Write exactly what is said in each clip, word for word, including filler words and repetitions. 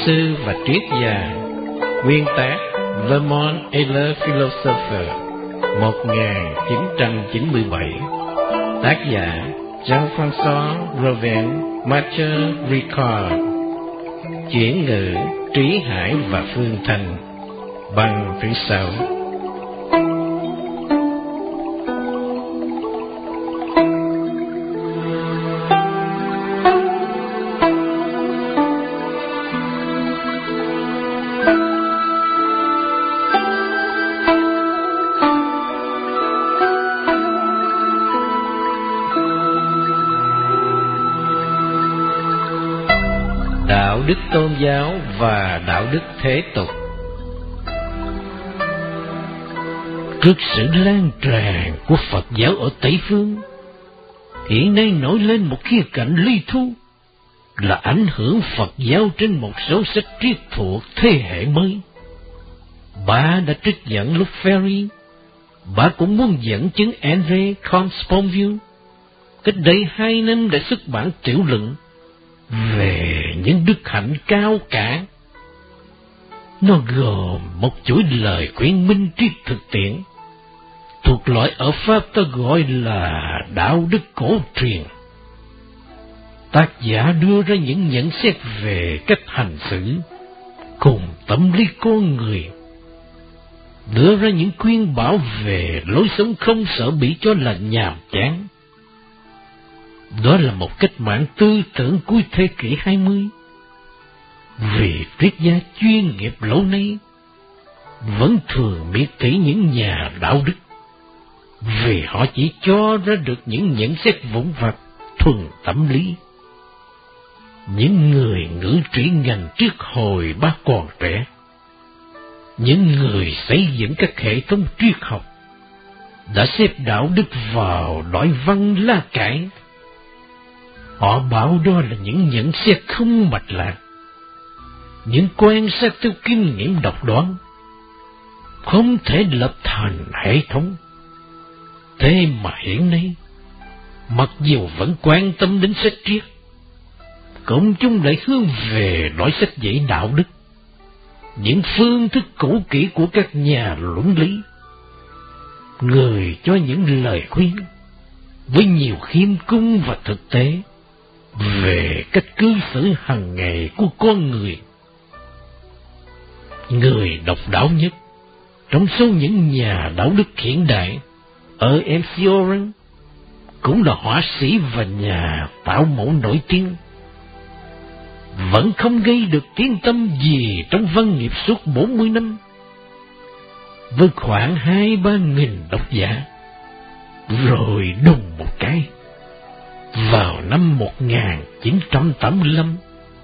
sư và triết gia, nguyên tác Le Monde et le Philosophe, một nghìn chín trăm chín mươi bảy, tác giả Jean-François Robin Mathieu Ricard, chuyển ngữ Trí Hải và Phương Thanh, bằng thứ sáu. Đạo đức tôn giáo và đạo đức thế tục. Trước sự lan tràn của Phật giáo ở Tây Phương, hiện nay nổi lên một khía cạnh ly thu là ảnh hưởng Phật giáo trên một số sách triết thuộc thế hệ mới. Bà đã trích dẫn lúc Ferry, bà cũng muốn dẫn chứng André Comte-Sponville cách đây hai năm đã xuất bản tiểu luận về những đức hạnh cao cả. Nó gồm một chuỗi lời khuyên minh triết thực tiễn, thuộc loại ở Pháp ta gọi là đạo đức cổ truyền. Tác giả đưa ra những nhận xét về cách hành xử cùng tâm lý con người, đưa ra những khuyên bảo về lối sống không sợ bị cho là nhàm chán. Đó là một cách mạng tư tưởng cuối thế kỷ hai mươi. Vì triết gia chuyên nghiệp lâu nay vẫn thường miệt thị những nhà đạo đức, vì họ chỉ cho ra được những nhận xét vụn vặt thuần tâm lý. Những người ngữ trị ngành triết hồi ba còn trẻ, những người xây dựng các hệ thống triết học, đã xếp đạo đức vào loại văn lá cải. Họ bảo đó là những nhận xét không mạch lạc, những quan sát theo kinh nghiệm độc đoán, không thể lập thành hệ thống. Thế mà hiện nay, mặc dù vẫn quan tâm đến sách triết, cộng chúng lại hướng về loại sách dạy đạo đức, những phương thức cũ kỹ của các nhà luận lý. Người cho những lời khuyên với nhiều khiêm cung và thực tế về cách cư xử hàng ngày của con người. Người độc đáo nhất trong số những nhà đạo đức hiện đại ở em xê Oren cũng là họa sĩ và nhà tạo mẫu nổi tiếng. Vẫn không gây được tiếng tăm gì trong văn nghiệp suốt bốn mươi năm, với khoảng hai ba nghìn độc giả. Rồi đùng một cái, vào năm một nghìn chín trăm tám mươi lăm,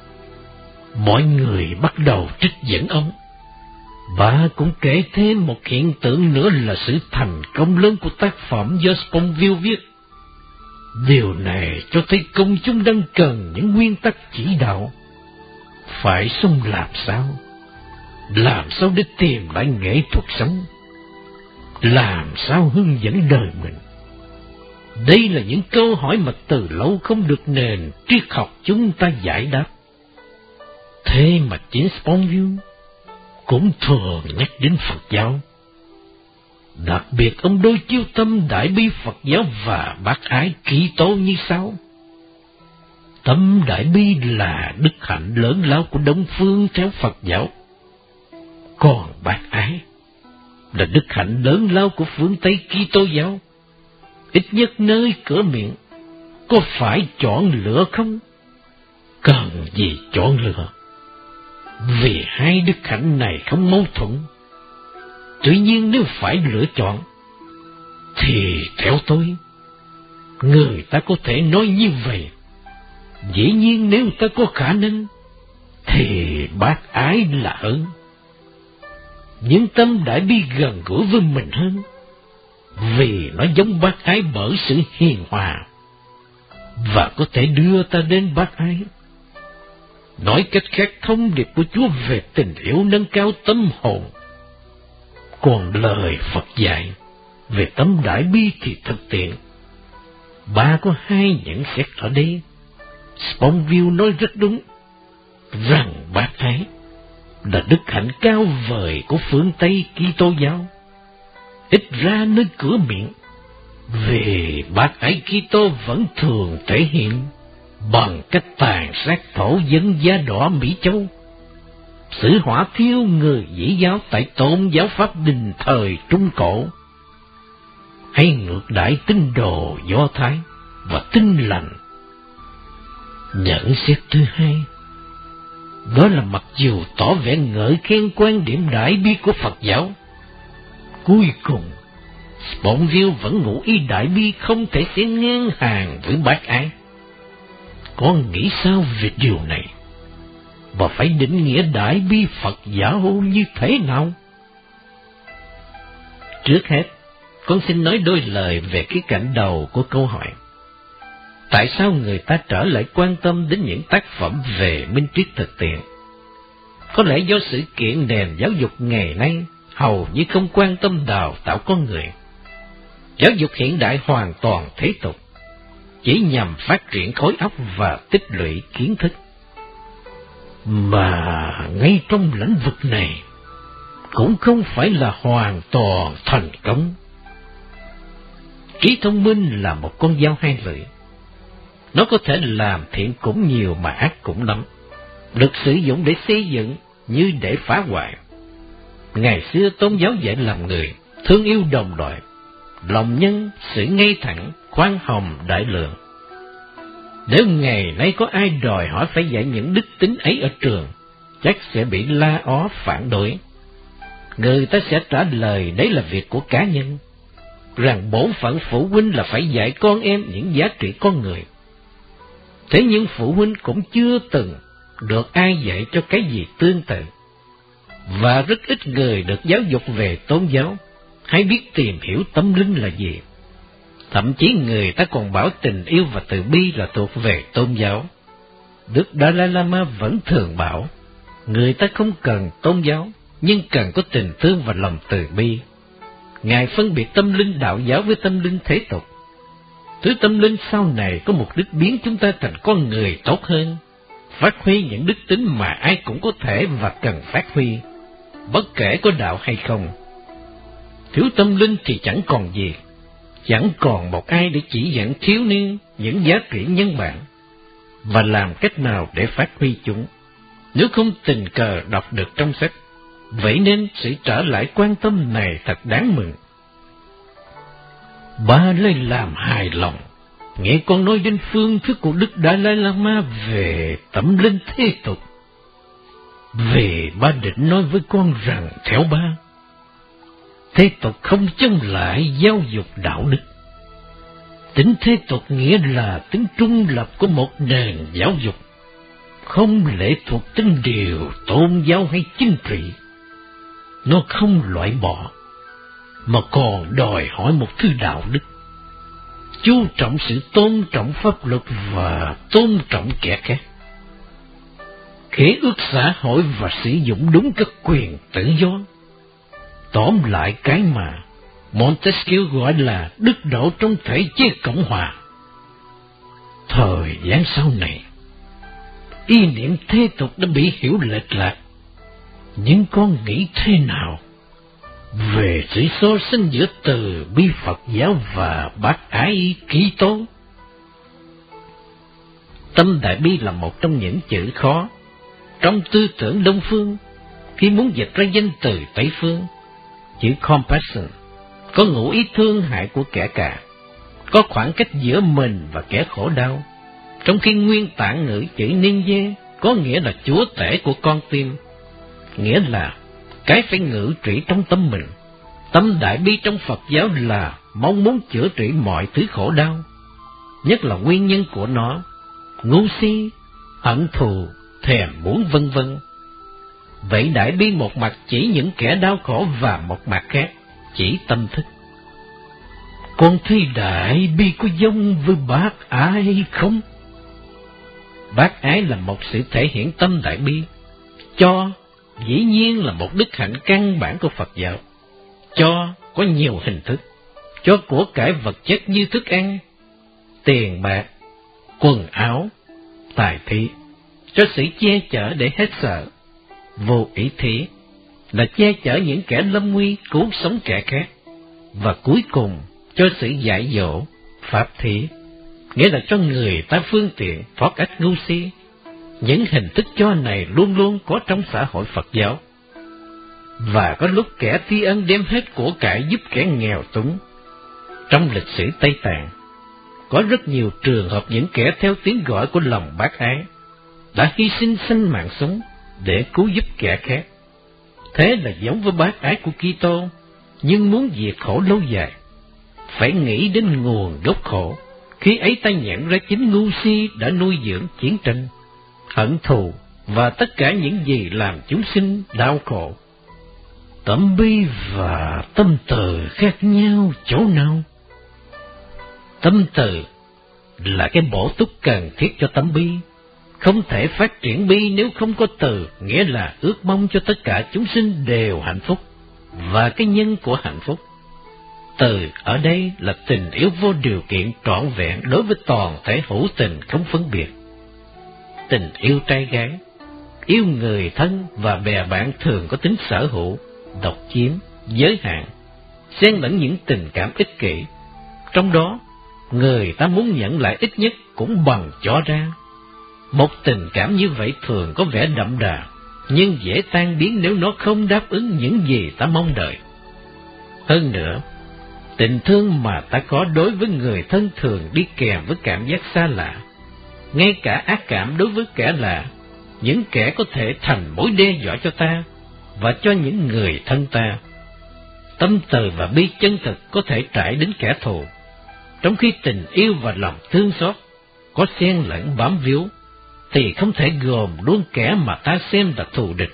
mọi người bắt đầu trích dẫn ông. Bà cũng kể thêm một hiện tượng nữa là sự thành công lớn của tác phẩm do Sponville viết. Điều này cho thấy công chúng đang cần những nguyên tắc chỉ đạo. Phải sống làm sao? Làm sao để tìm lại nghệ thuật sống? Làm sao hướng dẫn đời mình? Đây là những câu hỏi mà từ lâu không được nền triết học chúng ta giải đáp. Thế mà chính Sponville cũng thường nhắc đến Phật giáo. Đặc biệt ông đối chiếu tâm đại bi Phật giáo và bác ái Kitô như sau. Tâm đại bi là đức hạnh lớn lao của Đông phương theo Phật giáo, còn bác ái là đức hạnh lớn lao của phương Tây Kitô giáo. Ít nhất nơi cửa miệng có phải chọn lựa không? Cần gì chọn lựa? Vì hai đức hạnh này không mâu thuẫn. Tuy nhiên nếu phải lựa chọn, thì theo tôi, người ta có thể nói như vậy. Dĩ nhiên nếu ta có khả năng, thì bác ái là hơn. Những tâm đại bi gần gũi với mình hơn, vì nó giống bác ái bởi sự hiền hòa, và có thể đưa ta đến bác ái. Nói cách khác, thông điệp của Chúa về tình yêu nâng cao tâm hồn. Còn lời Phật dạy về tâm đại bi thì thực tiễn. Bà có hai nhận xét ở đây. Sponville nói rất đúng. rằng bác ái là đức hạnh cao vời của phương Tây Kitô giáo, ít ra nơi cửa miệng, vì bác ái Kitô vẫn thường thể hiện bằng cách tàn sát thổ dân da đỏ Mỹ Châu, xử hỏa thiêu người dĩ giáo tại tôn giáo Pháp Đình thời Trung Cổ, hay ngược đãi tín đồ Do Thái và Tin Lành. Nhận xét thứ hai, đó là mặc dù tỏ vẻ ngợi khen quan điểm đại bi của Phật giáo, cuối cùng Sponville vẫn ngụ ý đại bi không thể sẽ ngang hàng với bác ái. Con nghĩ sao về điều này? Và phải định nghĩa đại bi Phật giáo như thế nào? Trước hết, con xin nói đôi lời về cái cạnh đầu của câu hỏi. Tại sao người ta trở lại quan tâm đến những tác phẩm về minh triết thực tiễn? Có lẽ do sự kiện nền giáo dục ngày nay hầu như không quan tâm đào tạo con người. Giáo dục hiện đại hoàn toàn thế tục, chỉ nhằm phát triển khối óc và tích lũy kiến thức. Mà ngay trong lĩnh vực này cũng không phải là hoàn toàn thành công. Trí thông minh là một con dao hai lưỡi. Nó có thể làm thiện cũng nhiều mà ác cũng lắm, được sử dụng để xây dựng như để phá hoại. Ngày xưa tôn giáo dạy làm người thương yêu đồng loại, lòng nhân, sự ngay thẳng, khoan hồng đại lượng. Nếu ngày nay có ai đòi hỏi phải dạy những đức tính ấy ở trường, chắc sẽ bị la ó phản đối. Người ta sẽ trả lời đấy là việc của cá nhân, rằng bổn phận phụ huynh là phải dạy con em những giá trị con người. Thế nhưng phụ huynh cũng chưa từng được ai dạy cho cái gì tương tự, và rất ít người được giáo dục về tôn giáo, hay biết tìm hiểu tâm linh là gì. Thậm chí người ta còn bảo tình yêu và từ bi là thuộc về tôn giáo. Đức Dalai Lama vẫn thường bảo, người ta không cần tôn giáo, nhưng cần có tình thương và lòng từ bi. Ngài phân biệt tâm linh đạo giáo với tâm linh thế tục. Thứ tâm linh sau này có mục đích biến chúng ta thành con người tốt hơn, phát huy những đức tính mà ai cũng có thể và cần phát huy, bất kể có đạo hay không. Thiếu tâm linh thì chẳng còn gì, chẳng còn một ai để chỉ dẫn thiếu niên những giá trị nhân bản, và làm cách nào để phát huy chúng, nếu không tình cờ đọc được trong sách. Vậy nên sự trở lại quan tâm này thật đáng mừng. Ba lấy làm hài lòng nghe con nói đến phương thức của Đức Dalai Lama về tâm linh thế tục. Về ba định nói với con rằng theo ba, thế tục không chống lại giáo dục đạo đức. Tính thế tục nghĩa là tính trung lập của một nền giáo dục, không lệ thuộc tính điều tôn giáo hay chính trị. Nó không loại bỏ, mà còn đòi hỏi một thứ đạo đức, chú trọng sự tôn trọng pháp luật và tôn trọng kẻ khác, khế ước xã hội và sử dụng đúng các quyền tự do. Tóm lại cái mà Montesquieu gọi là đức độ trong thể chế Cộng hòa. Thời gian sau này, ý niệm thế tục đã bị hiểu lệch lạc. Nhưng con nghĩ thế nào về sự so sánh giữa từ bi Phật giáo và bác ái Kitô? Tâm đại bi là một trong những chữ khó trong tư tưởng Đông phương. Khi muốn dịch ra danh từ Tây phương, chữ compassion có ngụ ý thương hại của kẻ cả, có khoảng cách giữa mình và kẻ khổ đau, trong khi nguyên tạng ngữ chữ Ninje có nghĩa là chúa tể của con tim, nghĩa là cái phải ngự trị trong tâm mình. Tâm đại bi trong Phật giáo là mong muốn chữa trị mọi thứ khổ đau, nhất là nguyên nhân của nó, ngu si, hận thù, thèm muốn vân vân. Vậy đại bi một mặt chỉ những kẻ đau khổ và một mặt khác chỉ tâm thức. Con thấy đại bi có giống với bác ái không? Bác ái là một sự thể hiện tâm đại bi. Cho dĩ nhiên là một đức hạnh căn bản của Phật giáo. Cho có nhiều hình thức. Cho của cải vật chất như thức ăn, tiền bạc, quần áo, tài thị, cho sự che chở để hết sợ. Vô ý thí là che chở những kẻ lâm nguy, cứu sống kẻ khác. Và cuối cùng cho sự dạy dỗ, pháp thí, nghĩa là cho người ta phương tiện thoát ách ngu si. Những hình thức cho này luôn luôn có trong xã hội Phật giáo. Và có lúc kẻ tri ân đem hết của cải giúp kẻ nghèo túng. Trong lịch sử Tây Tạng, có rất nhiều trường hợp những kẻ theo tiếng gọi của lòng bác ái đã hy sinh sinh mạng sống để cứu giúp kẻ khác. Thế là giống với bác ái của Kitô, nhưng muốn diệt khổ lâu dài, phải nghĩ đến nguồn gốc khổ. Khi ấy ta nhận ra chính ngu si đã nuôi dưỡng chiến tranh, hận thù và tất cả những gì làm chúng sinh đau khổ. Tâm bi và tâm từ khác nhau chỗ nào? Tâm từ là cái bổ túc cần thiết cho tâm bi. Không thể phát triển bi nếu không có từ, nghĩa là ước mong cho tất cả chúng sinh đều hạnh phúc, và cái nhân của hạnh phúc. Từ ở đây là tình yêu vô điều kiện trọn vẹn đối với toàn thể hữu tình không phân biệt. Tình yêu trai gái, yêu người thân và bè bạn thường có tính sở hữu, độc chiếm, giới hạn, xen lẫn những tình cảm ích kỷ. Trong đó, người ta muốn nhận lại ít nhất cũng bằng cho ra. Một tình cảm như vậy thường có vẻ đậm đà, nhưng dễ tan biến nếu nó không đáp ứng những gì ta mong đợi. Hơn nữa, tình thương mà ta có đối với người thân thường đi kèm với cảm giác xa lạ. Ngay cả ác cảm đối với kẻ lạ, những kẻ có thể thành mối đe dọa cho ta và cho những người thân ta. Tâm từ và bi chân thực có thể trải đến kẻ thù, trong khi tình yêu và lòng thương xót có xen lẫn bám víu, thì không thể gồm luôn kẻ mà ta xem là thù địch.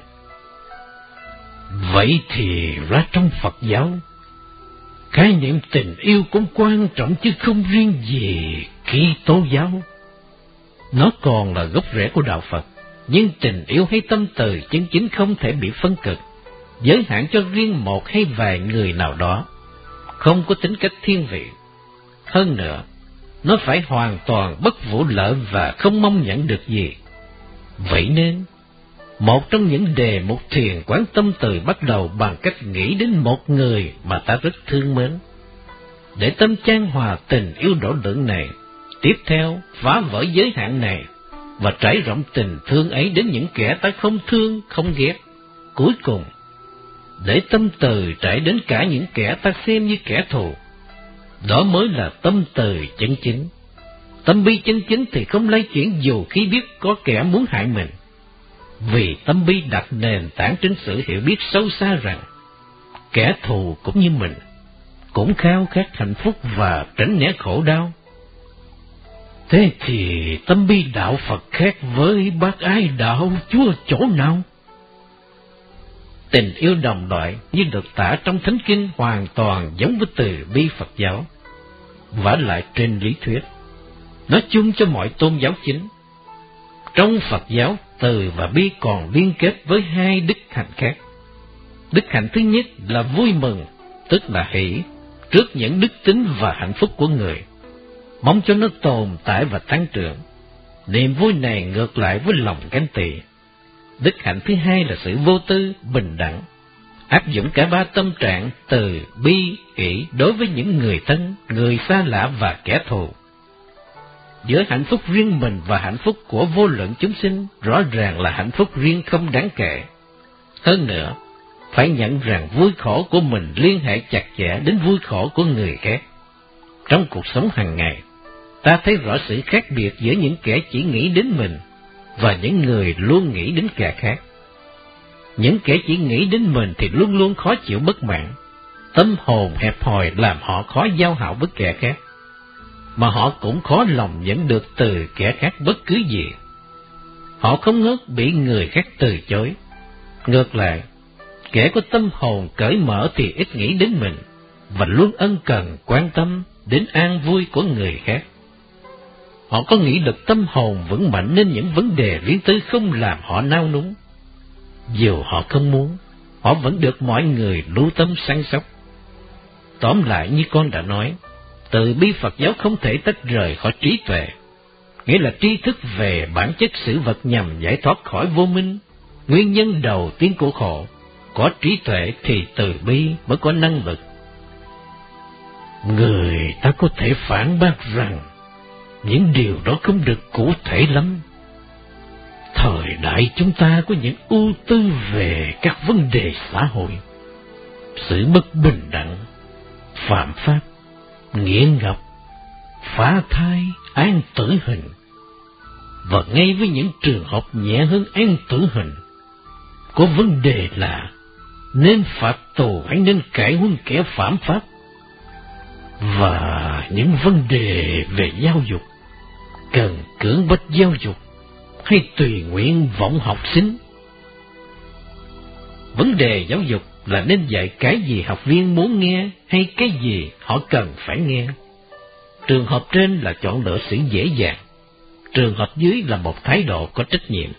Vậy thì ra trong Phật giáo, khái niệm tình yêu cũng quan trọng chứ không riêng gì Kitô giáo. Nó còn là gốc rễ của đạo Phật, nhưng tình yêu hay tâm từ chân chính không thể bị phân cực, giới hạn cho riêng một hay vài người nào đó, không có tính cách thiên vị. Hơn nữa, nó phải hoàn toàn bất vụ lợi và không mong nhận được gì. Vậy nên, một trong những đề mục thiền quán tâm từ bắt đầu bằng cách nghĩ đến một người mà ta rất thương mến. Để tâm chan hòa tình yêu đổ lượng này, tiếp theo phá vỡ giới hạn này và trải rộng tình thương ấy đến những kẻ ta không thương, không ghét. Cuối cùng, để tâm từ trải đến cả những kẻ ta xem như kẻ thù. Đó mới là tâm từ chân chính. Tâm bi chân chính thì không lay chuyển dù khi biết có kẻ muốn hại mình. Vì tâm bi đặt nền tảng trên sự hiểu biết sâu xa rằng kẻ thù cũng như mình, cũng khao khát hạnh phúc và tránh né khổ đau. Thế thì tâm bi đạo Phật khác với bác ái đạo Chúa chỗ nào? Tình yêu đồng loại như được tả trong Thánh Kinh hoàn toàn giống với từ bi Phật giáo. Vả lại trên lý thuyết, nói chung cho mọi tôn giáo chính. Trong Phật giáo, từ và bi còn liên kết với hai đức hạnh khác. Đức hạnh thứ nhất là vui mừng, tức là hỷ, trước những đức tính và hạnh phúc của người, mong cho nó tồn tại và tăng trưởng. Niềm vui này ngược lại với lòng ganh tị. Đức hạnh thứ hai là sự vô tư, bình đẳng, áp dụng cả ba tâm trạng từ bi, hỷ đối với những người thân, người xa lạ và kẻ thù. Giữa hạnh phúc riêng mình và hạnh phúc của vô lượng chúng sinh rõ ràng là hạnh phúc riêng không đáng kể. Hơn nữa, phải nhận rằng vui khổ của mình liên hệ chặt chẽ đến vui khổ của người khác. Trong cuộc sống hàng ngày, ta thấy rõ sự khác biệt giữa những kẻ chỉ nghĩ đến mình và những người luôn nghĩ đến kẻ khác. Những kẻ chỉ nghĩ đến mình thì luôn luôn khó chịu bất mãn, tâm hồn hẹp hòi làm họ khó giao hảo với kẻ khác, mà họ cũng khó lòng nhận được từ kẻ khác bất cứ gì. Họ không ngớt bị người khác từ chối. Ngược lại, kẻ có tâm hồn cởi mở thì ít nghĩ đến mình, và luôn ân cần quan tâm đến an vui của người khác. Họ có nghị lực tâm hồn vững mạnh nên những vấn đề riêng tư không làm họ nao núng. Dù họ không muốn, họ vẫn được mọi người lưu tâm săn sóc. Tóm lại như con đã nói, từ bi Phật giáo không thể tách rời khỏi trí tuệ. nghĩa là tri thức về bản chất sự vật nhằm giải thoát khỏi vô minh, nguyên nhân đầu tiên của khổ. Có trí tuệ thì từ bi mới có năng lực. Người ta có thể phản bác rằng những điều đó không được cụ thể lắm. Thời đại chúng ta có những ưu tư về các vấn đề xã hội, sự bất bình đẳng, phạm pháp, nghiện ngập, phá thai, án tử hình. Và ngay với những trường hợp nhẹ hơn án tử hình, có vấn đề là nên phạt tù hay nên cải huân kẻ phạm pháp. Và những vấn đề về giáo dục, cần cưỡng bách giáo dục hay tùy nguyện vọng học sinh. Vấn đề giáo dục là nên dạy cái gì học viên muốn nghe hay cái gì họ cần phải nghe. Trường hợp trên là chọn lựa sự dễ dàng, trường hợp dưới là một thái độ có trách nhiệm.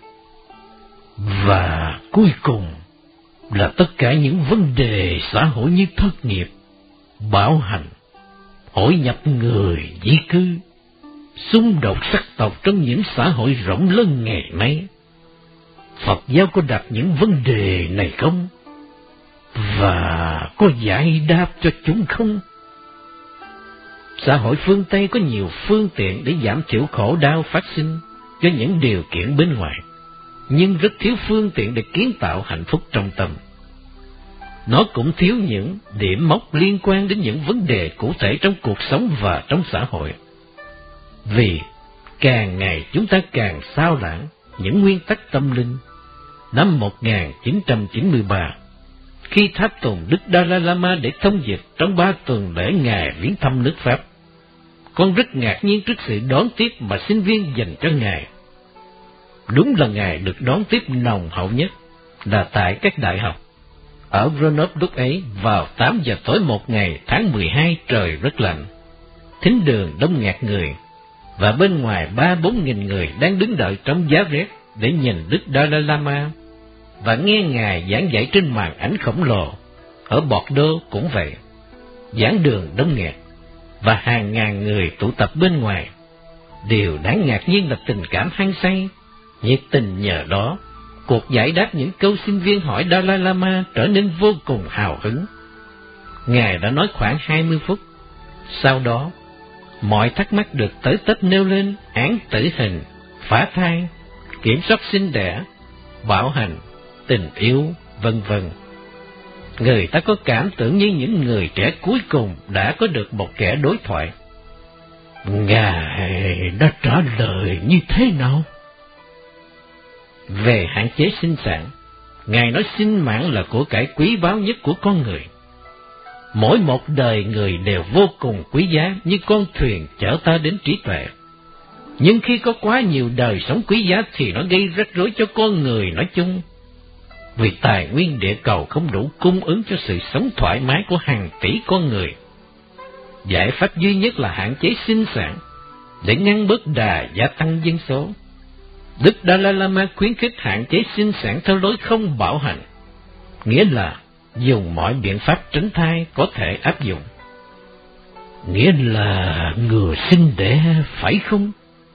Và cuối cùng là tất cả những vấn đề xã hội như thất nghiệp, bạo hành, hội nhập người di cư, xung đột sắc tộc trong những xã hội rộng lớn ngày nay. Phật giáo có đặt những vấn đề này không? Và có giải đáp cho chúng không? Xã hội phương Tây có nhiều phương tiện để giảm thiểu khổ đau phát sinh do những điều kiện bên ngoài, nhưng rất thiếu phương tiện để kiến tạo hạnh phúc trong tâm. Nó cũng thiếu những điểm mốc liên quan đến những vấn đề cụ thể trong cuộc sống và trong xã hội. Vì càng ngày chúng ta càng sao lãng những nguyên tắc tâm linh. Năm một nghìn chín trăm chín mươi ba, khi tháp tùng Đức Dalai Lama để thông dịch trong ba tuần lễ Ngài viếng thăm nước Pháp, con rất ngạc nhiên trước sự đón tiếp mà sinh viên dành cho Ngài. Đúng là Ngài được đón tiếp nồng hậu nhất là tại các đại học. Ở Grenoble lúc ấy, vào tám giờ tối một ngày tháng mười hai, trời rất lạnh. Thính đường đông nghẹt người, và bên ngoài ba bốn nghìn người đang đứng đợi trong giá rét để nhìn Đức Dalai Lama và nghe Ngài giảng dạy trên màn ảnh khổng lồ. Ở Bordeaux cũng vậy, giảng đường đông nghẹt và hàng ngàn người tụ tập bên ngoài. Điều đáng ngạc nhiên là tình cảm hăng say, nhiệt tình nhờ đó. Cuộc giải đáp những câu sinh viên hỏi Dalai Lama trở nên vô cùng hào hứng. Ngài đã nói khoảng hai mươi phút. Sau đó, mọi thắc mắc được tới tấp nêu lên: án tử hình, phá thai, kiểm soát sinh đẻ, bạo hành, tình yêu, vân vân. Người ta có cảm tưởng như những người trẻ cuối cùng đã có được một kẻ đối thoại. Ngài đã trả lời như thế nào? Về hạn chế sinh sản, Ngài nói sinh mạng là của cải quý báu nhất của con người. Mỗi một đời người đều vô cùng quý giá như con thuyền chở ta đến trí tuệ. Nhưng khi có quá nhiều đời sống quý giá thì nó gây rắc rối cho con người nói chung. Vì tài nguyên địa cầu không đủ cung ứng cho sự sống thoải mái của hàng tỷ con người. Giải pháp duy nhất là hạn chế sinh sản để ngăn bớt đà gia tăng dân số. Đức Dalai Lama khuyến khích hạn chế sinh sản theo lối không bạo hành, nghĩa là dùng mọi biện pháp tránh thai có thể áp dụng. Nghĩa là ngừa sinh đẻ, phải không?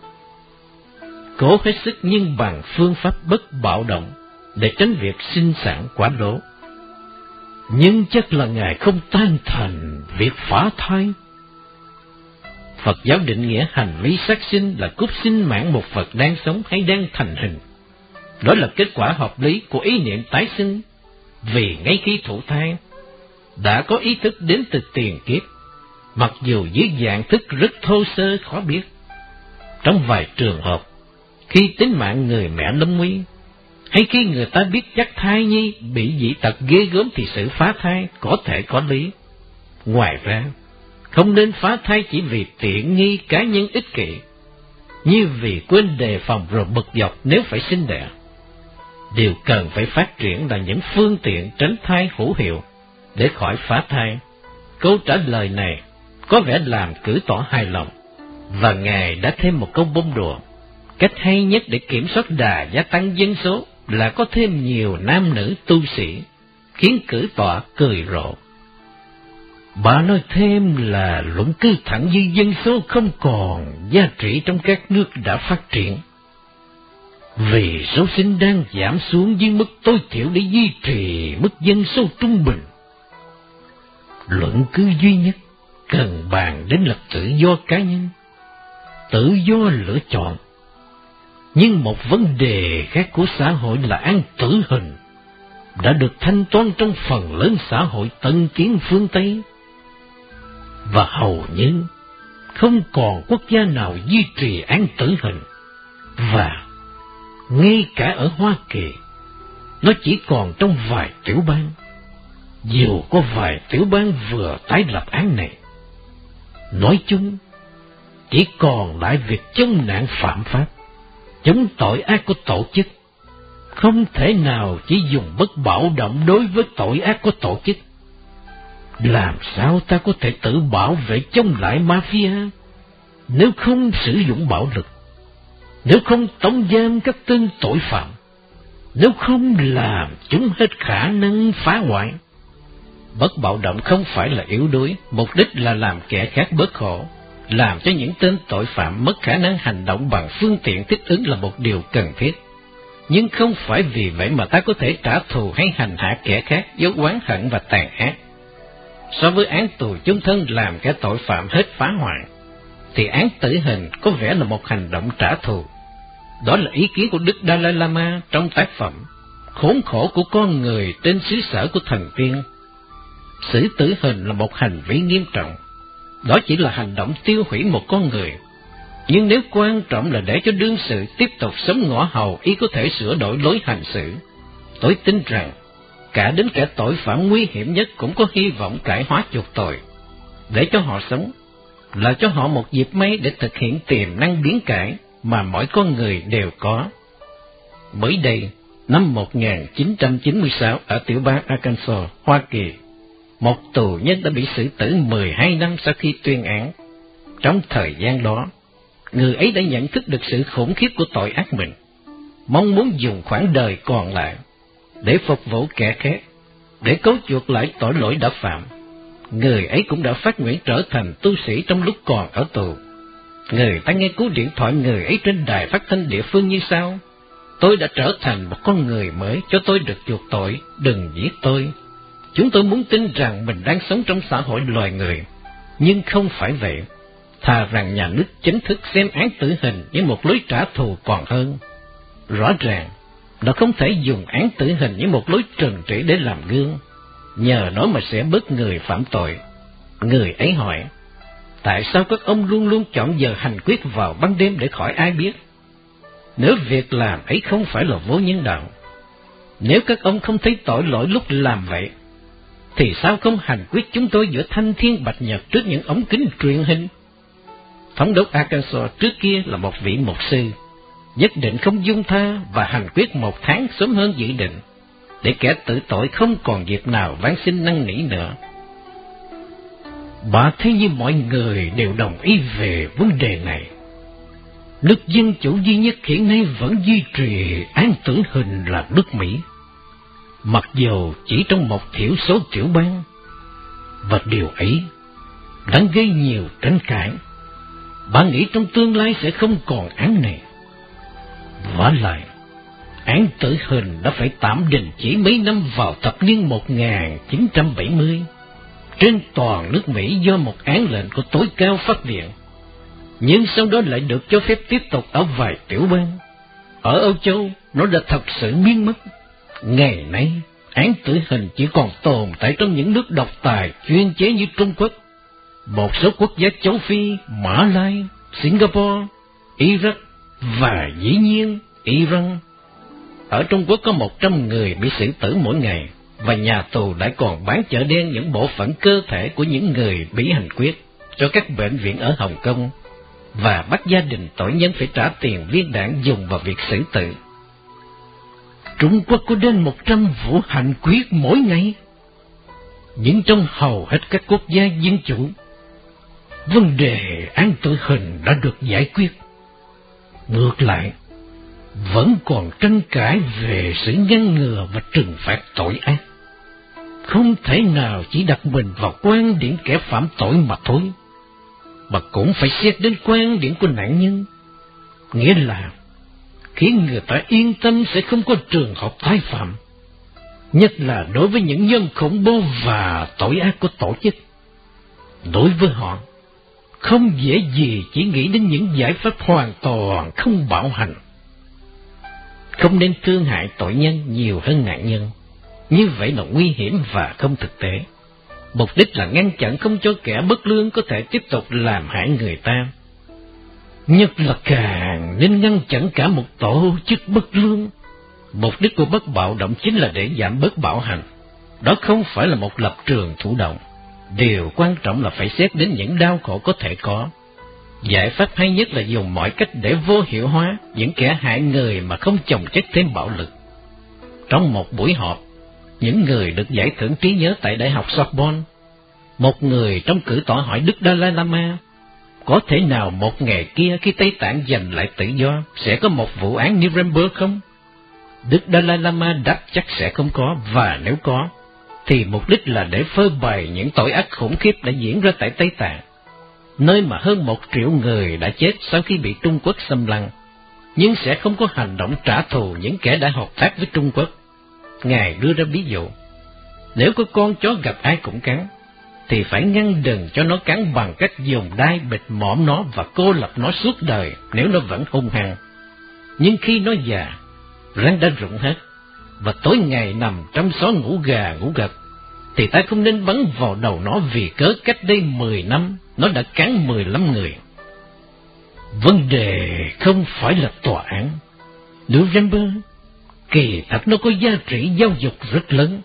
Cố hết sức nhưng bằng phương pháp bất bạo động để tránh việc sinh sản quá lố. Nhưng chắc là Ngài không tan thành việc phá thai. Phật giáo định nghĩa hành vi sát sinh là cướp sinh mạng một vật đang sống hay đang thành hình. Đó là kết quả hợp lý của ý niệm tái sinh, vì ngay khi thụ thai đã có ý thức đến từ tiền kiếp, mặc dù dưới dạng thức rất thô sơ khó biết. Trong vài trường hợp, khi tính mạng người mẹ lâm nguy, hay khi người ta biết chắc thai nhi bị dị tật ghê gớm thì sự phá thai có thể có lý. Ngoài ra, không nên phá thai chỉ vì tiện nghi cá nhân ích kỷ, như vì quên đề phòng rồi bực dọc nếu phải sinh đẻ. Điều cần phải phát triển là những phương tiện tránh thai hữu hiệu để khỏi phá thai. Câu trả lời này có vẻ làm cử tỏ hài lòng, và Ngài đã thêm một câu bông đùa: cách hay nhất để kiểm soát đà gia tăng dân số là có thêm nhiều nam nữ tu sĩ, khiến cử tọa cười rộ. Bà nói thêm là luận cứ thẳng dư dân số không còn giá trị trong các nước đã phát triển, vì số sinh đang giảm xuống dưới mức tối thiểu để duy trì mức dân số trung bình. Luận cứ duy nhất cần bàn đến là tự do cá nhân, tự do lựa chọn. Nhưng một vấn đề khác của xã hội là án tử hình đã được thanh toán trong phần lớn xã hội tân tiến phương Tây, và hầu như không còn quốc gia nào duy trì án tử hình, và ngay cả ở Hoa Kỳ, nó chỉ còn trong vài tiểu bang. Dù có vài tiểu bang vừa tái lập án này, nói chung chỉ còn lại việc chống nạn phạm pháp, chống tội ác của tổ chức. Không thể nào chỉ dùng bất bạo động đối với tội ác của tổ chức. Làm sao ta có thể tự bảo vệ chống lại mafia nếu không sử dụng bạo lực, nếu không tống giam các tên tội phạm, nếu không làm chúng hết khả năng phá hoại? Bất bạo động không phải là yếu đuối, mục đích là làm kẻ khác bớt khổ, làm cho những tên tội phạm mất khả năng hành động bằng phương tiện thích ứng là một điều cần thiết. Nhưng không phải vì vậy mà ta có thể trả thù hay hành hạ kẻ khác với oán hận và tàn ác. So với án tù chung thân làm kẻ tội phạm hết phá hoại, thì án tử hình có vẻ là một hành động trả thù. Đó là ý kiến của Đức Dalai Lama trong tác phẩm Khốn khổ của con người trên xứ sở của thần tiên. Xử tử hình là một hành vi nghiêm trọng. Đó chỉ là hành động tiêu hủy một con người. Nhưng nếu quan trọng là để cho đương sự tiếp tục sống ngõ hầu, y có thể sửa đổi lối hành xử. Tôi tin rằng cả đến kẻ tội phạm nguy hiểm nhất cũng có hy vọng cải hóa chuộc tội. Để cho họ sống là cho họ một dịp may để thực hiện tiềm năng biến cải mà mỗi con người đều có. Mới đây, năm một nghìn chín trăm chín mươi sáu ở tiểu bang Arkansas, Hoa Kỳ, một tù nhân đã bị xử tử mười hai năm sau khi tuyên án. Trong thời gian đó, người ấy đã nhận thức được sự khủng khiếp của tội ác mình, mong muốn dùng khoảng đời còn lại để phục vụ kẻ khác, để cứu chuộc lại tội lỗi đã phạm. Người ấy cũng đã phát nguyện trở thành tu sĩ trong lúc còn ở tù. Người ta nghe cú điện thoại người ấy trên đài phát thanh địa phương như sau: "Tôi đã trở thành một con người mới, cho tôi được chuộc tội, đừng giết tôi." Chúng tôi muốn tin rằng mình đang sống trong xã hội loài người, nhưng không phải vậy. Thà rằng nhà nước chính thức xem án tử hình như một lối trả thù còn hơn. Rõ ràng, nó không thể dùng án tử hình như một lối trừng trị để làm gương, nhờ nó mà sẽ bớt người phạm tội. Người ấy hỏi, tại sao các ông luôn luôn chọn giờ hành quyết vào ban đêm để khỏi ai biết? Nếu việc làm ấy không phải là vô nhân đạo, nếu các ông không thấy tội lỗi lúc làm vậy, thì sao không hành quyết chúng tôi giữa thanh thiên bạch nhật trước những ống kính truyền hình? Thống đốc Arkansas trước kia là một vị mục sư, nhất định không dung tha và hành quyết một tháng sớm hơn dự định, để kẻ tự tội không còn dịp nào van xin năn nỉ nữa. Bà thấy như mọi người đều đồng ý về vấn đề này. Nước dân chủ duy nhất hiện nay vẫn duy trì án tử hình là nước Mỹ, mặc dù chỉ trong một thiểu số tiểu bang, và điều ấy đang gây nhiều tranh cãi. Bà nghĩ trong tương lai sẽ không còn án này. Vả lại, án tử hình đã phải tạm đình chỉ mấy năm vào thập niên một nghìn chín trăm bảy mươi trên toàn nước Mỹ do một án lệnh của tối cao phát viện, nhưng sau đó lại được cho phép tiếp tục ở vài tiểu bang. Ở Âu Châu, nó đã thật sự biến mất. Ngày nay, án tử hình chỉ còn tồn tại trong những nước độc tài chuyên chế như Trung Quốc, một số quốc gia châu Phi, Mã Lai, Singapore, Iraq và dĩ nhiên Iran. Ở Trung Quốc có một trăm người bị xử tử mỗi ngày, và nhà tù lại còn bán chợ đen những bộ phận cơ thể của những người bị hành quyết cho các bệnh viện ở Hồng Kông, và bắt gia đình tội nhân phải trả tiền viên đạn dùng vào việc xử tử. Trung Quốc có đến một trăm vụ hành quyết mỗi ngày, nhưng trong hầu hết các quốc gia dân chủ, vấn đề án tử hình đã được giải quyết. Ngược lại, vẫn còn tranh cãi về sự ngăn ngừa và trừng phạt tội ác. không thể nào chỉ đặt mình vào quan điểm kẻ phạm tội mà thôi, mà cũng phải xét đến quan điểm của nạn nhân, nghĩa là khiến người ta yên tâm sẽ không có trường hợp tái phạm, nhất là đối với những nhân khủng bố và tội ác của tổ chức. Đối với họ, không dễ gì chỉ nghĩ đến những giải pháp hoàn toàn không bạo hành. Không nên thương hại tội nhân nhiều hơn nạn nhân, như vậy là nguy hiểm và không thực tế. Mục đích là ngăn chặn không cho kẻ bất lương có thể tiếp tục làm hại người ta. Nhất là càng nên ngăn chặn cả một tổ chức bất lương. Mục đích của bất bạo động chính là để giảm bớt bạo hành. Đó không phải là một lập trường thụ động. Điều quan trọng là phải xét đến những đau khổ có thể có. Giải pháp hay nhất là dùng mọi cách để vô hiệu hóa những kẻ hại người mà không chồng chất thêm bạo lực. Trong một buổi họp, những người được giải thưởng trí nhớ tại Đại học Sorbonne, một người trong cử tỏ hỏi Đức Dalai Lama, có thể nào một ngày kia khi Tây Tạng giành lại tự do sẽ có một vụ án Nuremberg không? Đức Dalai Lama đáp chắc sẽ không có, và nếu có, thì mục đích là để phơi bày những tội ác khủng khiếp đã diễn ra tại Tây Tạng, nơi mà hơn một triệu người đã chết sau khi bị Trung Quốc xâm lăng, nhưng sẽ không có hành động trả thù những kẻ đã hợp tác với Trung Quốc. Ngài đưa ra ví dụ, nếu có con chó gặp ai cũng cắn, thì phải ngăn đừng cho nó cắn bằng cách dùng đai bịt mõm nó và cô lập nó suốt đời nếu nó vẫn hung hăng. Nhưng khi nó già, răng đã rụng hết, và tối ngày nằm trong xó ngủ gà ngủ gật, thì ta không nên bắn vào đầu nó vì cớ cách đây mười năm nó đã cắn mười lăm người. Vấn đề không phải là tòa án. Nuremberg kỳ thật nó có giá trị giáo dục rất lớn,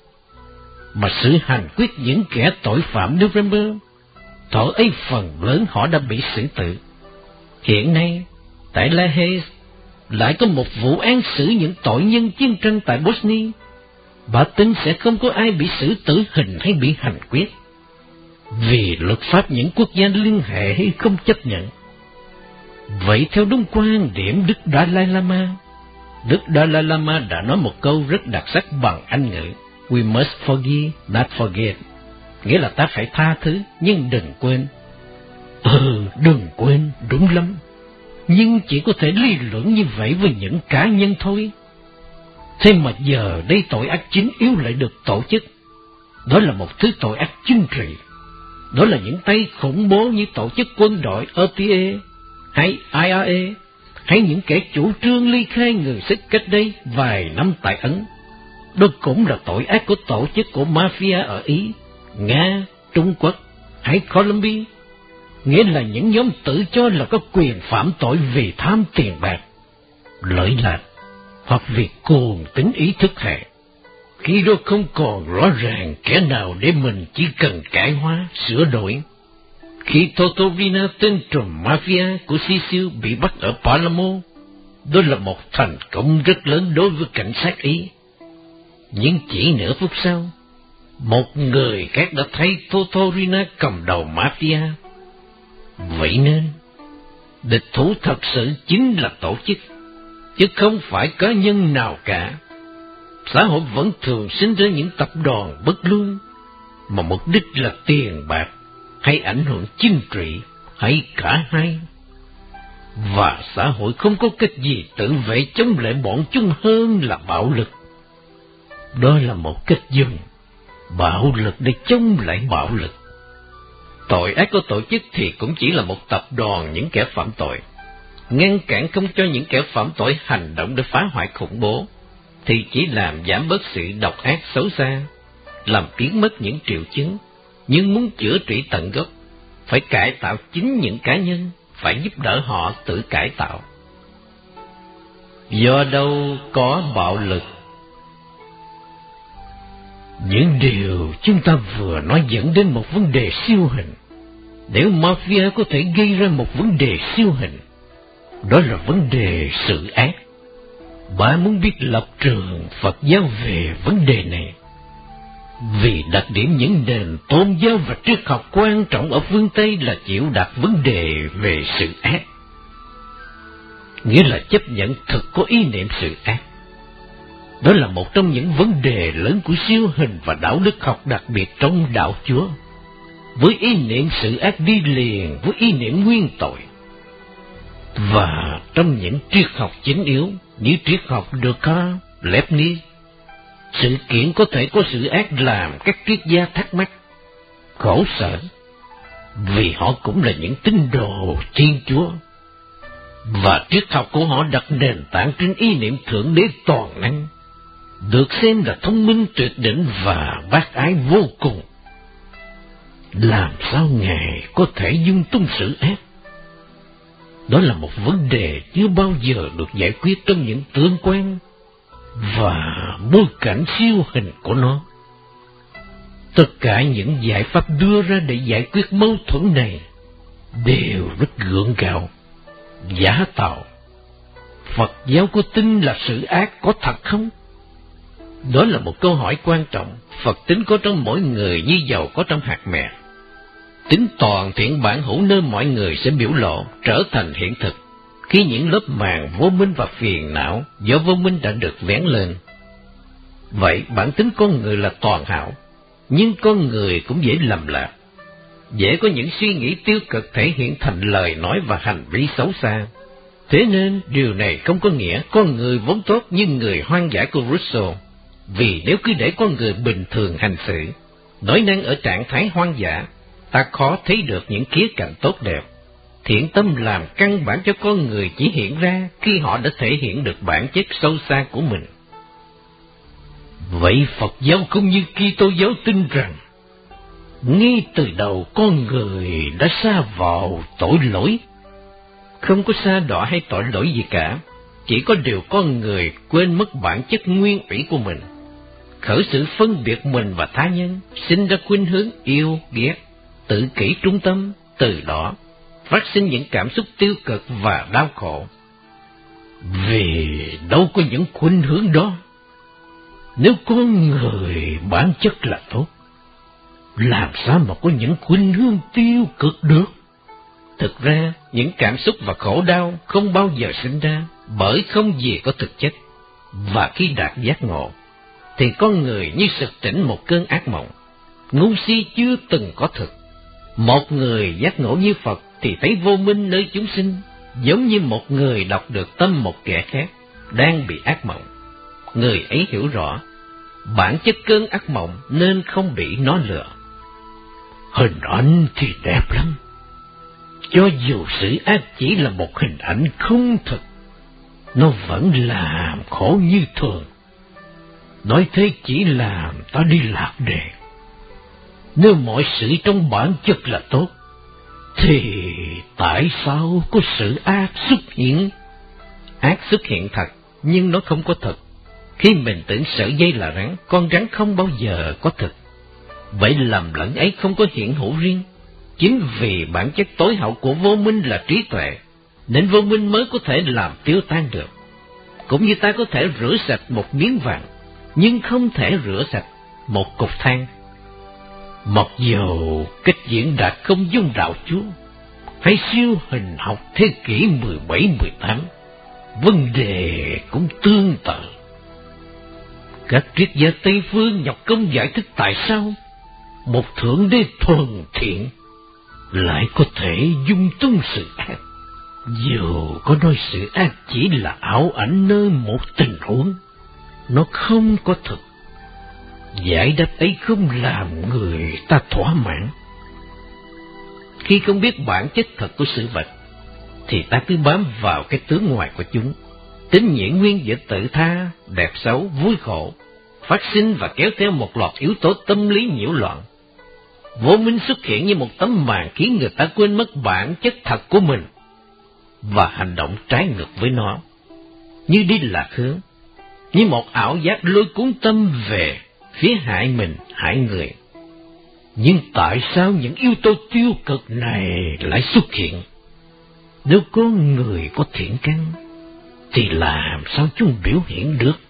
mà sự hành quyết những kẻ tội phạm Nuremberg, thọ ấy phần lớn họ đã bị xử tử. Hiện nay, tại La Haye lại có một vụ án xử những tội nhân chiến tranh tại Bosnia. Bà tin sẽ không có ai bị xử tử hình hay bị hành quyết, vì luật pháp những quốc gia liên hệ không chấp nhận. Vậy theo đúng quan điểm Đức Dalai Lama, Đức Dalai Lama đã nói một câu rất đặc sắc bằng Anh ngữ: We must forgive, not forget. Nghĩa là ta phải tha thứ, nhưng đừng quên. Ừ, đừng quên, đúng lắm. Nhưng chỉ có thể lý luận như vậy với những cá nhân thôi. Thế mà giờ đây tội ác chính yếu lại được tổ chức. Đó là một thứ tội ác chính trị. Đó là những tay khủng bố như tổ chức quân đội E P A hay I R A, hay những kẻ chủ trương ly khai người Sikh cách đây vài năm tại Ấn. Đó cũng là tội ác của tổ chức của mafia ở Ý, Nga, Trung Quốc hay Colombia, nghĩa là những nhóm tự cho là có quyền phạm tội vì tham tiền bạc, lợi lạc hoặc vì cuồng tính ý thức hệ. Khi đó không còn rõ ràng kẻ nào để mình chỉ cần cải hóa, sửa đổi. Khi Totorina, tên trùm mafia của Sicily, bị bắt ở Palermo, đó là một thành công rất lớn đối với cảnh sát Ý. Nhưng chỉ nửa phút sau, một người khác đã thấy Totorina cầm đầu mafia. Vậy nên, địch thủ thật sự chính là tổ chức, chứ không phải cá nhân nào cả. Xã hội vẫn thường sinh ra những tập đoàn bất lương, mà mục đích là tiền bạc, hay ảnh hưởng chính trị, hay cả hai. Và xã hội không có cách gì tự vệ chống lại bọn chúng hơn là bạo lực. Đó là một cách dùng bạo lực để chống lại bạo lực. Tội ác của tổ chức thì cũng chỉ là một tập đoàn những kẻ phạm tội. Ngăn cản không cho những kẻ phạm tội hành động để phá hoại khủng bố, thì chỉ làm giảm bớt sự độc ác xấu xa, làm biến mất những triệu chứng. Nhưng muốn chữa trị tận gốc, phải cải tạo chính những cá nhân, phải giúp đỡ họ tự cải tạo. Do đâu có bạo lực? Những điều chúng ta vừa nói dẫn đến một vấn đề siêu hình. Nếu mafia có thể gây ra một vấn đề siêu hình, đó là vấn đề sự ác. Bạn muốn biết lập trường Phật giáo về vấn đề này? Vì đặc điểm những nền tôn giáo và triết học quan trọng ở phương Tây là chịu đặt vấn đề về sự ác, nghĩa là chấp nhận thực có ý niệm sự ác. Đó là một trong những vấn đề lớn của siêu hình và đạo đức học, đặc biệt trong đạo Chúa, với ý niệm sự ác đi liền với ý niệm nguyên tội. Và trong những triết học chính yếu như triết học Descartes, Leibniz, sự kiện có thể có sự ác làm các triết gia thắc mắc, khổ sở, vì họ cũng là những tín đồ Thiên Chúa, và triết học của họ đặt nền tảng trên ý niệm Thượng Đế toàn năng, được xem là thông minh tuyệt đỉnh và bác ái vô cùng. Làm sao Ngài có thể dung tung sự ác? Đó là một vấn đề chưa bao giờ được giải quyết trong những tương quan và bối cảnh siêu hình của nó. Tất cả những giải pháp đưa ra để giải quyết mâu thuẫn này đều rất gượng gạo, giả tạo. Phật giáo có tin là sự ác có thật không? Đó là một câu hỏi quan trọng. Phật tính có trong mỗi người như dầu có trong hạt mè. Tính toàn thiện bản hữu nơi mọi người sẽ biểu lộ, trở thành hiện thực, khi những lớp màng vô minh và phiền não do vô minh đã được vén lên. Vậy bản tính con người là toàn hảo, nhưng con người cũng dễ lầm lạc, dễ có những suy nghĩ tiêu cực thể hiện thành lời nói và hành vi xấu xa. Thế nên điều này không có nghĩa con người vốn tốt như người hoang dã của Rousseau, vì nếu cứ để con người bình thường hành xử, nói năng ở trạng thái hoang dã, ta khó thấy được những khía cạnh tốt đẹp. Thiện tâm làm căn bản cho con người chỉ hiện ra khi họ đã thể hiện được bản chất sâu xa của mình. Vậy Phật giáo cũng như Kitô giáo tin rằng, ngay từ đầu con người đã sa vào tội lỗi. Không có sa đọa hay tội lỗi gì cả, chỉ có điều con người quên mất bản chất nguyên ủy của mình, khởi sự phân biệt mình và tha nhân, sinh ra khuynh hướng yêu ghét, tự kỷ trung tâm, từ đó phát sinh những cảm xúc tiêu cực và đau khổ. Vì đâu có những khuynh hướng đó. Nếu con người bản chất là tốt, làm sao mà có những khuynh hướng tiêu cực được? Thực ra, những cảm xúc và khổ đau không bao giờ sinh ra bởi không gì có thực chất. Và khi đạt giác ngộ, thì con người như sực tỉnh một cơn ác mộng, ngu si chưa từng có thực. Một người giác ngộ như Phật thì thấy vô minh nơi chúng sinh, giống như một người đọc được tâm một kẻ khác đang bị ác mộng. Người ấy hiểu rõ bản chất cơn ác mộng nên không bị nó lừa. Hình ảnh thì đẹp lắm, cho dù sự ác chỉ là một hình ảnh không thực, nó vẫn làm khổ như thường. Nói thế chỉ làm ta đi lạc đề. Nếu mọi sự trong bản chất là tốt, thì tại sao có sự ác xuất hiện? Ác xuất hiện thật, nhưng nó không có thực. Khi mình tưởng sợi dây là rắn, con rắn không bao giờ có thực. Vậy lầm lẫn ấy không có hiện hữu riêng. Chính vì bản chất tối hậu của vô minh là trí tuệ, nên vô minh mới có thể làm tiêu tan được. Cũng như ta có thể rửa sạch một miếng vàng, nhưng không thể rửa sạch một cục than. Mặc dù cách diễn đạt không dung đạo Chúa hay siêu hình học thế kỷ mười bảy mười tám, vấn đề cũng tương tự. Các triết gia Tây phương nhọc công giải thích tại sao một thượng đế thuần thiện lại có thể dung tung sự ác, dù có nói sự ác chỉ là ảo ảnh nơi một tình huống, nó không có thực. Giải đáp ấy không làm người ta thỏa mãn. Khi không biết bản chất thật của sự vật, thì ta cứ bám vào cái tướng ngoài của chúng. Tính nhẫn nguyên giữa tự tha, đẹp xấu, vui khổ, phát sinh và kéo theo một loạt yếu tố tâm lý nhiễu loạn. Vô minh xuất hiện như một tấm màn khiến người ta quên mất bản chất thật của mình và hành động trái ngược với nó, như đi lạc hướng, như một ảo giác lôi cuốn tâm về phía hại mình, hại người. Nhưng tại sao những yếu tố tiêu cực này lại xuất hiện? Nếu con người có thiện căn, thì làm sao chúng biểu hiện được?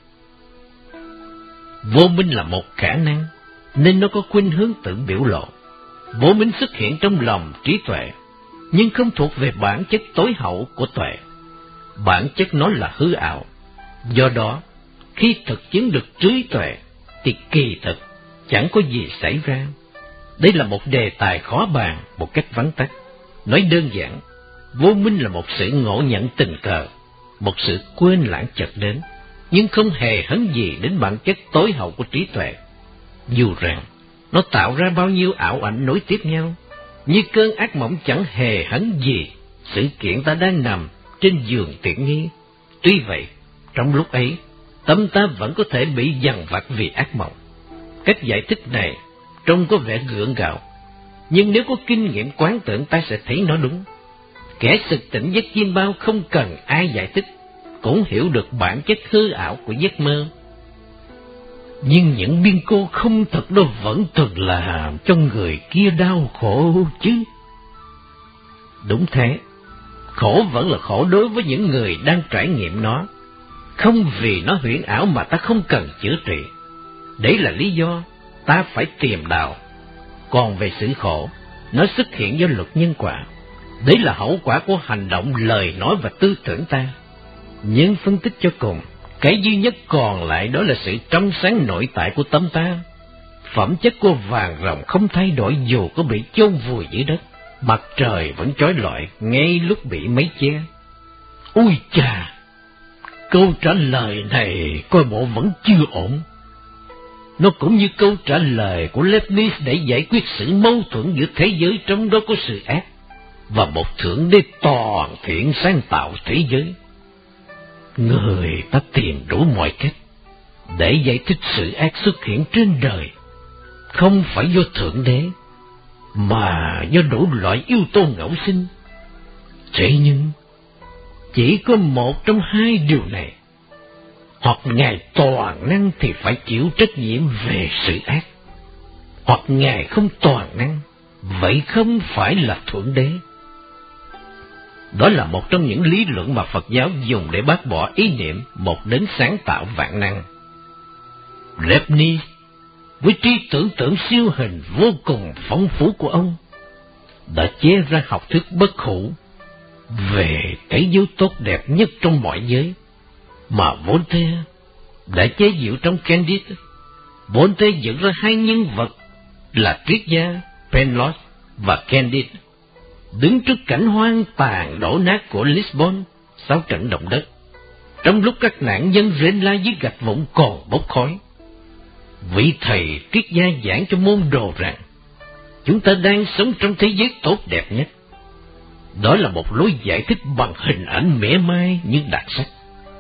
Vô minh là một khả năng, nên nó có khuynh hướng tự biểu lộ. Vô minh xuất hiện trong lòng trí tuệ, nhưng không thuộc về bản chất tối hậu của tuệ. Bản chất nó là hư ảo. Do đó, Khi thực chứng được trí tuệ, thì kỳ thực chẳng có gì xảy ra. Đây là một đề tài khó bàn một cách vắn tắt. Nói đơn giản, vô minh là một sự ngộ nhận tình cờ, một sự quên lãng chợt đến, nhưng không hề hấn gì đến bản chất tối hậu của trí tuệ. Dù rằng nó tạo ra bao nhiêu ảo ảnh nối tiếp nhau, như cơn ác mộng chẳng hề hấn gì sự kiện ta đang nằm trên giường tiện nghi. Tuy vậy, trong lúc ấy, tâm ta vẫn có thể bị dằn vặt vì ác mộng. Cách giải thích này trông có vẻ gượng gạo, nhưng nếu có kinh nghiệm quán tưởng ta sẽ thấy nó đúng. Kẻ sực tỉnh giấc chim bao không cần ai giải thích, cũng hiểu được bản chất hư ảo của giấc mơ. Nhưng những biên cô không thật đó vẫn từng làm cho người kia đau khổ chứ. Đúng thế, khổ vẫn là khổ đối với những người đang trải nghiệm nó. Không vì nó huyễn ảo mà ta không cần chữa trị. Đấy là lý do ta phải tìm đạo. Còn về sự khổ, nó xuất hiện do luật nhân quả. Đấy là hậu quả của hành động, lời nói và tư tưởng ta. Nhưng phân tích cho cùng, cái duy nhất còn lại đó là sự trong sáng nội tại của tâm ta. Phẩm chất của vàng ròng không thay đổi dù có bị chôn vùi dưới đất. Mặt trời vẫn chói lọi ngay lúc bị mây che. Ôi chà! Câu trả lời này coi bộ vẫn chưa ổn. Nó cũng như câu trả lời của Leibniz để giải quyết sự mâu thuẫn giữa thế giới trong đó có sự ác và một thượng đế toàn thiện sáng tạo thế giới. Người ta tìm đủ mọi cách để giải thích sự ác xuất hiện trên đời, không phải do thượng đế, mà do đủ loại yếu tố ngẫu sinh. Thế nhưng, chỉ có một trong hai điều này, hoặc Ngài toàn năng thì phải chịu trách nhiệm về sự ác, hoặc Ngài không toàn năng, vậy không phải là thượng đế. Đó là một trong những lý luận mà Phật giáo dùng để bác bỏ ý niệm một đấng sáng tạo vạn năng. Leibniz, với trí tưởng tượng siêu hình vô cùng phong phú của ông, đã chế ra học thuyết bất hủ về cái dấu tốt đẹp nhất trong mọi giới, mà Voltaire đã chế giễu trong Candide. Voltaire dựng ra hai nhân vật là triết gia Penrose và Candide, đứng trước cảnh hoang tàn đổ nát của Lisbon sau trận động đất, trong lúc các nạn nhân rên la dưới gạch vụn còn bốc khói. Vị thầy triết gia giảng cho môn đồ rằng chúng ta đang sống trong thế giới tốt đẹp nhất. Đó là một lối giải thích bằng hình ảnh mỉa mai nhưng đặc sắc.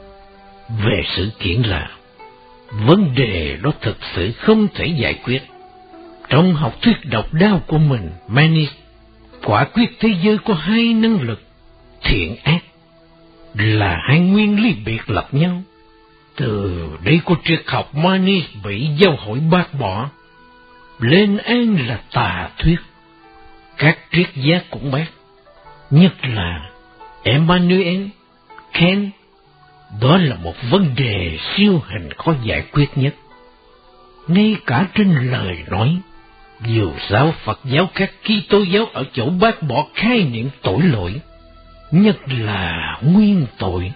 Về sự kiện là vấn đề đó thực sự không thể giải quyết. Trong học thuyết độc đáo của mình, Manis quả quyết thế giới có hai năng lực, thiện ác, là hai nguyên lý biệt lập nhau. Từ đây có triết học Manis bị giáo hội bác bỏ, lên án là tà thuyết. Các triết gia cũng bác, nhất là Emmanuel Kant. Đó là một vấn đề siêu hình khó giải quyết nhất. Ngay cả trên lời nói, dù giáo Phật giáo các Kitô giáo ở chỗ bác bỏ khái niệm tội lỗi, nhất là nguyên tội.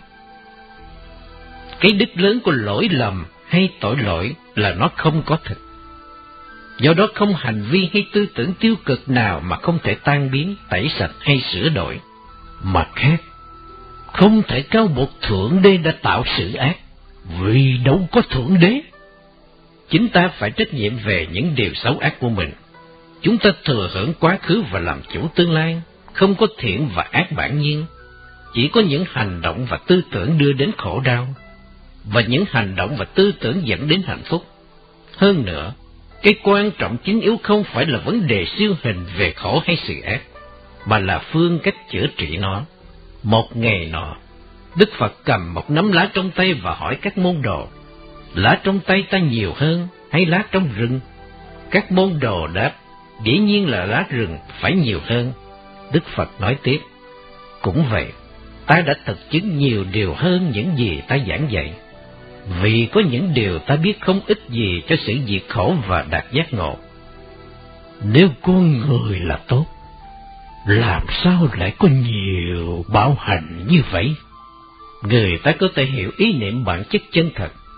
Cái đích lớn của lỗi lầm hay tội lỗi là nó không có thực. Do đó không hành vi hay tư tưởng tiêu cực nào mà không thể tan biến, tẩy sạch hay sửa đổi. Mặt khác, không thể cáo buộc thượng đế đã tạo sự ác, vì đâu có thượng đế. Chính ta phải trách nhiệm về những điều xấu ác của mình. Chúng ta thừa hưởng quá khứ và làm chủ tương lai, không có thiện và ác bản nhiên. Chỉ có những hành động và tư tưởng đưa đến khổ đau, và những hành động và tư tưởng dẫn đến hạnh phúc. Hơn nữa, cái quan trọng chính yếu không phải là vấn đề siêu hình về khổ hay sự ác, mà là phương cách chữa trị nó. Một ngày nọ, Đức Phật cầm một nắm lá trong tay và hỏi các môn đồ, lá trong tay ta nhiều hơn hay lá trong rừng? Các môn đồ đáp, dĩ nhiên là lá rừng phải nhiều hơn. Đức Phật nói tiếp, cũng vậy, ta đã thực chứng nhiều điều hơn những gì ta giảng dạy, vì có những điều ta biết không ích gì cho sự diệt khổ và đạt giác ngộ. Nếu con người là tốt, làm sao lại có nhiều bạo hành như vậy? Người ta có thể hiểu ý niệm bản chất chân thật,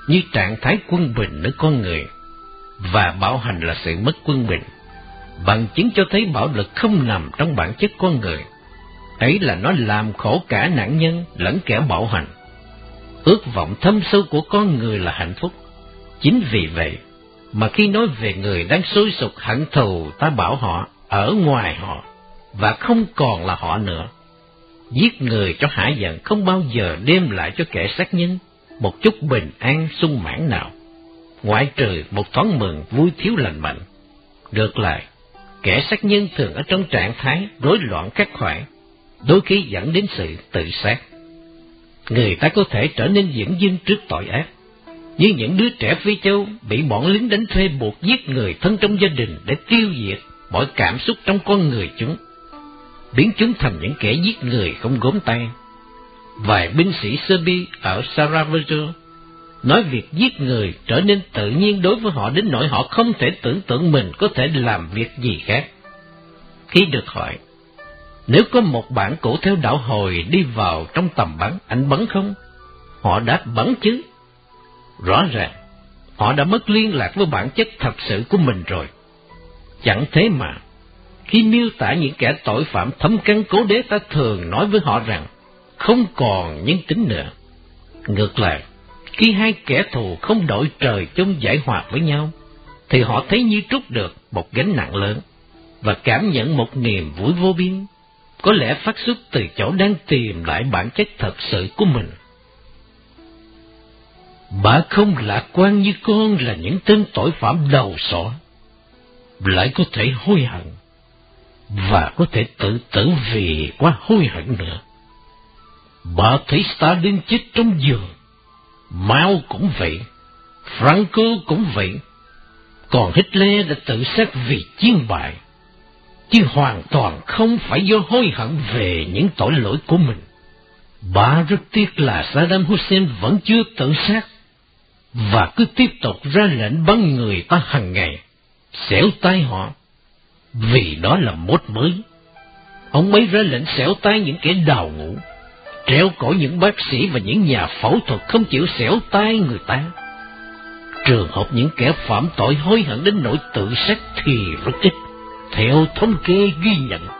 như trạng thái quân bình nơi con người, và bạo hành là sự mất quân bình, bằng chứng cho thấy bạo lực không nằm trong bản chất con người. Ấy là nó làm khổ cả nạn nhân lẫn kẻ bạo hành. Ước vọng thâm sâu của con người là hạnh phúc. Chính vì vậy mà khi nói về người đang sôi sục hận thù, ta bảo họ ở ngoài họ và không còn là họ nữa. Giết người cho hả giận không bao giờ đem lại cho kẻ sát nhân một chút bình an sung mãn nào, ngoại trừ một thoáng mừng vui thiếu lành mạnh. Ngược lại, kẻ sát nhân thường ở trong trạng thái rối loạn khắc khoải, đôi khi dẫn đến sự tự sát. Người ta có thể trở nên dửng dưng trước tội ác, như những đứa trẻ Phi Châu bị bọn lính đánh thuê buộc giết người thân trong gia đình để tiêu diệt mọi cảm xúc trong con người chúng, biến chúng thành những kẻ giết người không gốm tay. Vài binh sĩ Serbi ở Sarajevo nói việc giết người trở nên tự nhiên đối với họ đến nỗi họ không thể tưởng tượng mình có thể làm việc gì khác. Khi được hỏi, nếu có một bản cổ theo đạo Hồi đi vào trong tầm bắn, anh bắn không? Họ đáp bắn chứ. Rõ ràng, họ đã mất liên lạc với bản chất thật sự của mình rồi. Chẳng thế mà, khi miêu tả những kẻ tội phạm thâm căn cố đế, ta thường nói với họ rằng không còn nhân tính nữa. Ngược lại, khi hai kẻ thù không đội trời chung giải hòa với nhau, thì họ thấy như trút được một gánh nặng lớn và cảm nhận một niềm vui vô biên, có lẽ phát xuất từ chỗ đang tìm lại bản chất thật sự của mình. Bà không lạc quan như con là những tên tội phạm đầu sỏ, lại có thể hối hận, và có thể tự tử vì quá hối hận nữa. Bà thấy Stalin chết trong giường, Mao cũng vậy, Franco cũng vậy, còn Hitler đã tự sát vì chiến bại, chứ hoàn toàn không phải do hối hận về những tội lỗi của mình. Bà rất tiếc là Saddam Hussein vẫn chưa tự sát, và cứ tiếp tục ra lệnh bắn người ta hàng ngày, xẻo tay họ, vì đó là mốt mới. Ông ấy ra lệnh xẻo tay những kẻ đào ngũ, treo cổ những bác sĩ và những nhà phẫu thuật không chịu xẻo tay người ta. Trường hợp những kẻ phạm tội hối hận đến nỗi tự sát thì rất ít, theo thống kê ghi nhận.